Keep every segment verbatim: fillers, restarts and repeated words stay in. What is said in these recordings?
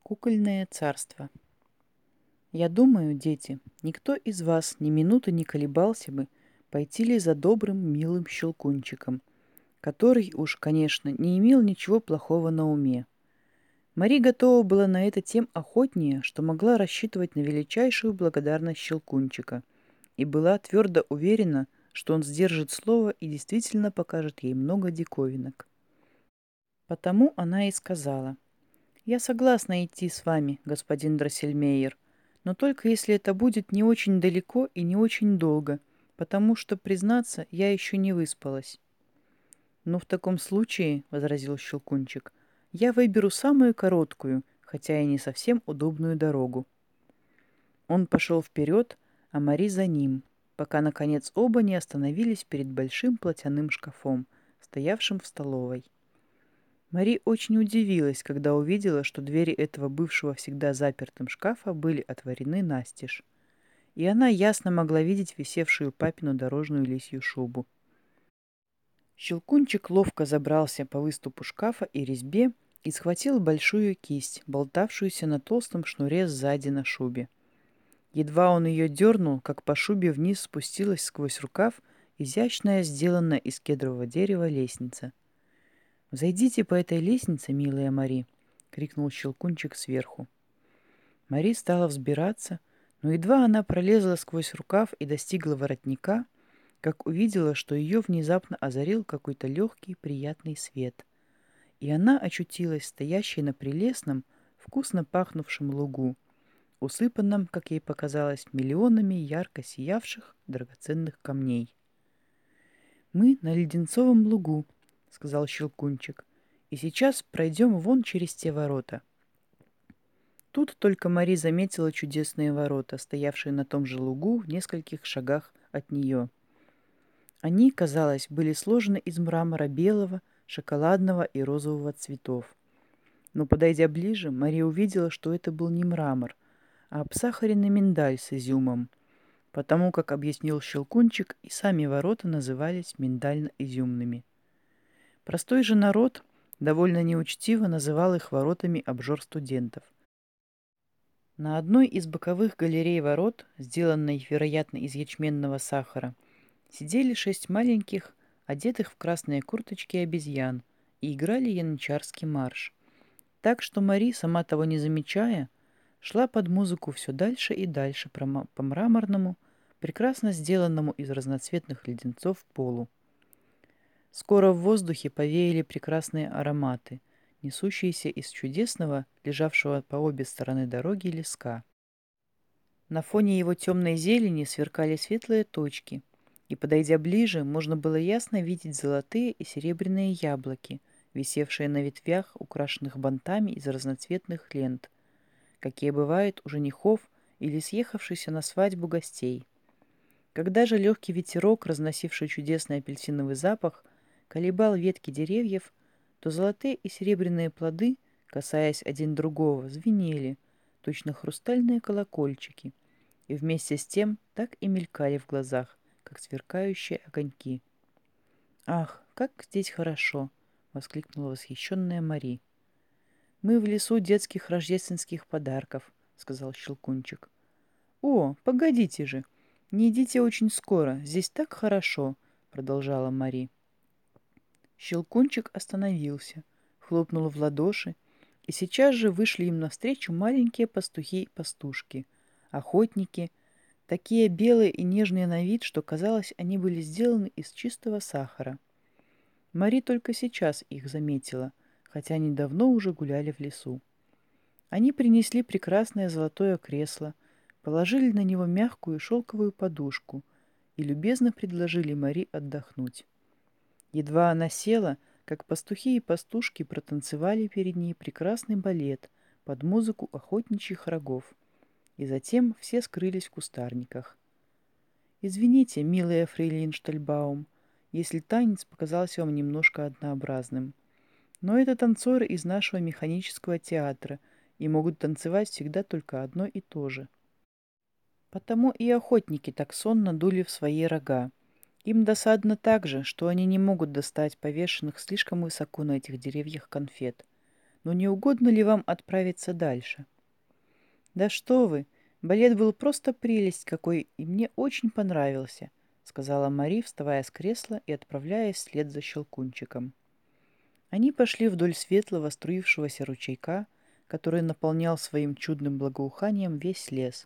Кукольное царство. Я думаю, дети, никто из вас ни минуты не колебался бы, пойти ли за добрым, милым щелкунчиком, который уж, конечно, не имел ничего плохого на уме. Мари готова была на это тем охотнее, что могла рассчитывать на величайшую благодарность щелкунчика, и была твердо уверена, что он сдержит слово и действительно покажет ей много диковинок. Потому она и сказала: «Я согласна идти с вами, господин Дроссельмейер, но только если это будет не очень далеко и не очень долго, потому что, признаться, я еще не выспалась». «Ну, в таком случае, — возразил Щелкунчик, — я выберу самую короткую, хотя и не совсем удобную дорогу». Он пошел вперед, а Мари за ним, пока, наконец, оба не остановились перед большим платяным шкафом, стоявшим в столовой. Мари очень удивилась, когда увидела, что двери этого бывшего всегда запертым шкафа были отворены настежь, и она ясно могла видеть висевшую папину дорожную лисью шубу. Щелкунчик ловко забрался по выступу шкафа и резьбе и схватил большую кисть, болтавшуюся на толстом шнуре сзади на шубе. Едва он ее дернул, как по шубе вниз спустилась сквозь рукав изящная, сделанная из кедрового дерева лестница. «Взойдите по этой лестнице, милая Мари!» — крикнул Щелкунчик сверху. Мари стала взбираться, но едва она пролезла сквозь рукав и достигла воротника, как увидела, что ее внезапно озарил какой-то легкий приятный свет, и она очутилась стоящей на прелестном, вкусно пахнувшем лугу, усыпанном, как ей показалось, миллионами ярко сиявших драгоценных камней. «Мы на Леденцовом лугу», — сказал Щелкунчик, — «и сейчас пройдем вон через те ворота». Тут только Мари заметила чудесные ворота, стоявшие на том же лугу в нескольких шагах от нее. Они, казалось, были сложены из мрамора белого, шоколадного и розового цветов. Но, подойдя ближе, Мария увидела, что это был не мрамор, а обсахаренный миндаль с изюмом, потому, как объяснил Щелкунчик, и сами ворота назывались миндально-изюмными. Простой же народ довольно неучтиво называл их воротами обжор студентов. На одной из боковых галерей ворот, сделанной, вероятно, из ячменного сахара, сидели шесть маленьких, одетых в красные курточки обезьян, и играли янычарский марш. Так что Мари, сама того не замечая, шла под музыку все дальше и дальше по мраморному, прекрасно сделанному из разноцветных леденцов полу. Скоро в воздухе повеяли прекрасные ароматы, несущиеся из чудесного, лежавшего по обе стороны дороги леска. На фоне его темной зелени сверкали светлые точки, и, подойдя ближе, можно было ясно видеть золотые и серебряные яблоки, висевшие на ветвях, украшенных бантами из разноцветных лент, какие бывают у женихов или съехавшихся на свадьбу гостей. Когда же легкий ветерок, разносивший чудесный апельсиновый запах, колебал ветки деревьев, то золотые и серебряные плоды, касаясь один другого, звенели, точно хрустальные колокольчики, и вместе с тем так и мелькали в глазах, как сверкающие огоньки. «Ах, как здесь хорошо!» — воскликнула восхищенная Мари. «Мы в лесу детских рождественских подарков», — сказал Щелкунчик. «О, погодите же! Не идите очень скоро, здесь так хорошо», — продолжала Мари. Щелкунчик остановился, хлопнул в ладоши, и сейчас же вышли им навстречу маленькие пастухи и пастушки, охотники, такие белые и нежные на вид, что, казалось, они были сделаны из чистого сахара. Мари только сейчас их заметила, хотя они давно уже гуляли в лесу. Они принесли прекрасное золотое кресло, положили на него мягкую шелковую подушку и любезно предложили Мари отдохнуть. Едва она села, как пастухи и пастушки протанцевали перед ней прекрасный балет под музыку охотничьих рогов, и затем все скрылись в кустарниках. «Извините, милая фрейлин Штальбаум, если танец показался вам немножко однообразным, но это танцоры из нашего механического театра и могут танцевать всегда только одно и то же. Потому и охотники так сонно дули в свои рога. Им досадно также, что они не могут достать повешенных слишком высоко на этих деревьях конфет. Но не угодно ли вам отправиться дальше?» «Да что вы! Балет был просто прелесть какой, и мне очень понравился», — сказала Мари, вставая с кресла и отправляясь вслед за Щелкунчиком. Они пошли вдоль светлого струившегося ручейка, который наполнял своим чудным благоуханием весь лес.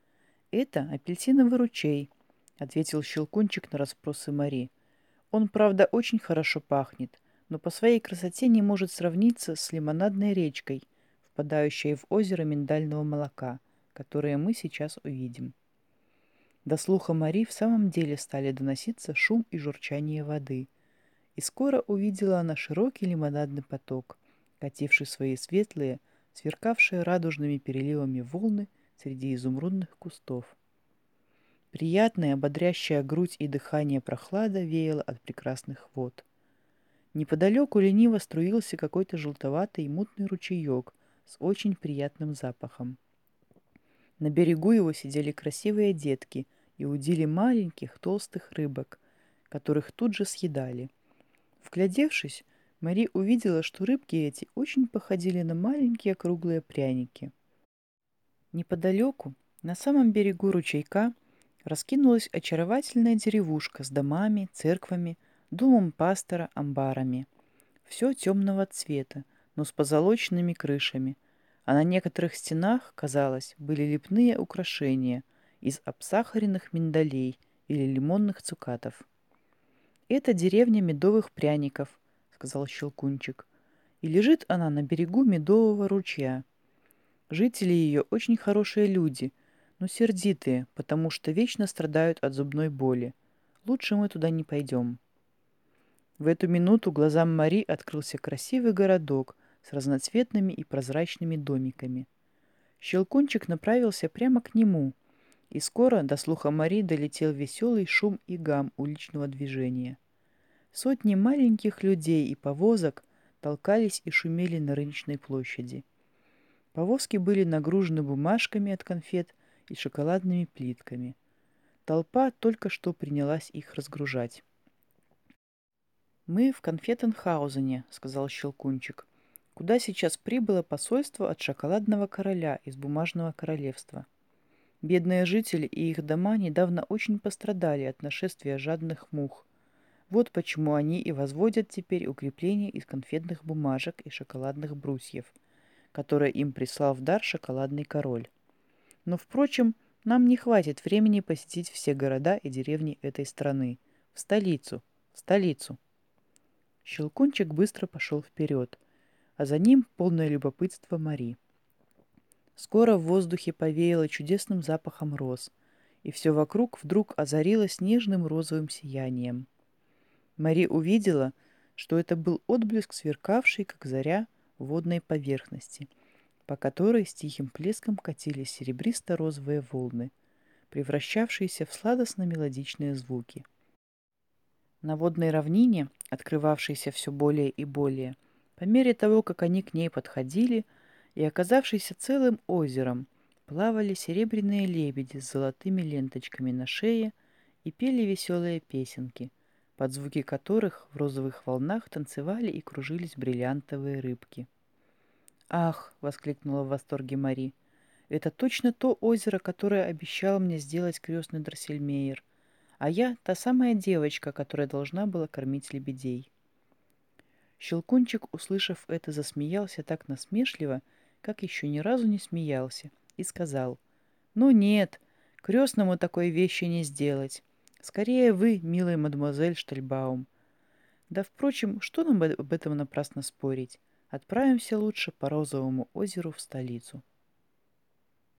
«Это апельсиновый ручей», — ответил Щелкунчик на расспросы Мари. «Он, правда, очень хорошо пахнет, но по своей красоте не может сравниться с лимонадной речкой, впадающей в озеро миндального молока, которое мы сейчас увидим». До слуха Мари в самом деле стали доноситься шум и журчание воды, и скоро увидела она широкий лимонадный поток, кативший свои светлые, сверкавшие радужными переливами волны среди изумрудных кустов. Приятная, ободрящая грудь и дыхание прохлада веяло от прекрасных вод. Неподалеку лениво струился какой-то желтоватый и мутный ручеек с очень приятным запахом. На берегу его сидели красивые детки и удили маленьких толстых рыбок, которых тут же съедали. Вглядевшись, Мари увидела, что рыбки эти очень походили на маленькие круглые пряники. Неподалеку, на самом берегу ручейка, раскинулась очаровательная деревушка с домами, церквами, домом пастора, амбарами. Все темного цвета, но с позолоченными крышами, а на некоторых стенах, казалось, были лепные украшения из обсахаренных миндалей или лимонных цукатов. «Это деревня медовых пряников», — сказал Щелкунчик, — «и лежит она на берегу медового ручья. Жители ее очень хорошие люди, но сердитые, потому что вечно страдают от зубной боли. Лучше мы туда не пойдем». В эту минуту глазам Мари открылся красивый городок с разноцветными и прозрачными домиками. Щелкунчик направился прямо к нему, и скоро до слуха Мари долетел веселый шум и гам уличного движения. Сотни маленьких людей и повозок толкались и шумели на рыночной площади. Повозки были нагружены бумажками от конфет и шоколадными плитками. Толпа только что принялась их разгружать. «Мы в Конфетенхаузене», — сказал Щелкунчик, «куда сейчас прибыло посольство от шоколадного короля из бумажного королевства. Бедные жители и их дома недавно очень пострадали от нашествия жадных мух. Вот почему они и возводят теперь укрепления из конфетных бумажек и шоколадных брусьев, которые им прислал в дар шоколадный король. Но, впрочем, нам не хватит времени посетить все города и деревни этой страны. В столицу, в столицу». Щелкунчик быстро пошел вперед, а за ним полное любопытство Мари. Скоро в воздухе повеяло чудесным запахом роз, и все вокруг вдруг озарилось нежным розовым сиянием. Мари увидела, что это был отблеск сверкавшей, как заря, водной поверхности, по которой с тихим плеском катились серебристо-розовые волны, превращавшиеся в сладостно-мелодичные звуки. На водной равнине, открывавшейся все более и более, по мере того, как они к ней подходили, и оказавшейся целым озером, плавали серебряные лебеди с золотыми ленточками на шее и пели веселые песенки, под звуки которых в розовых волнах танцевали и кружились бриллиантовые рыбки. «Ах!» — воскликнула в восторге Мари. «Это точно то озеро, которое обещал мне сделать крестный Дроссельмейер, а я та самая девочка, которая должна была кормить лебедей». Щелкунчик, услышав это, засмеялся так насмешливо, как еще ни разу не смеялся, и сказал: «Ну нет, крестному такой вещи не сделать. Скорее вы, милая мадемуазель Штальбаум. Да, впрочем, что нам об этом напрасно спорить? Отправимся лучше по Розовому озеру в столицу».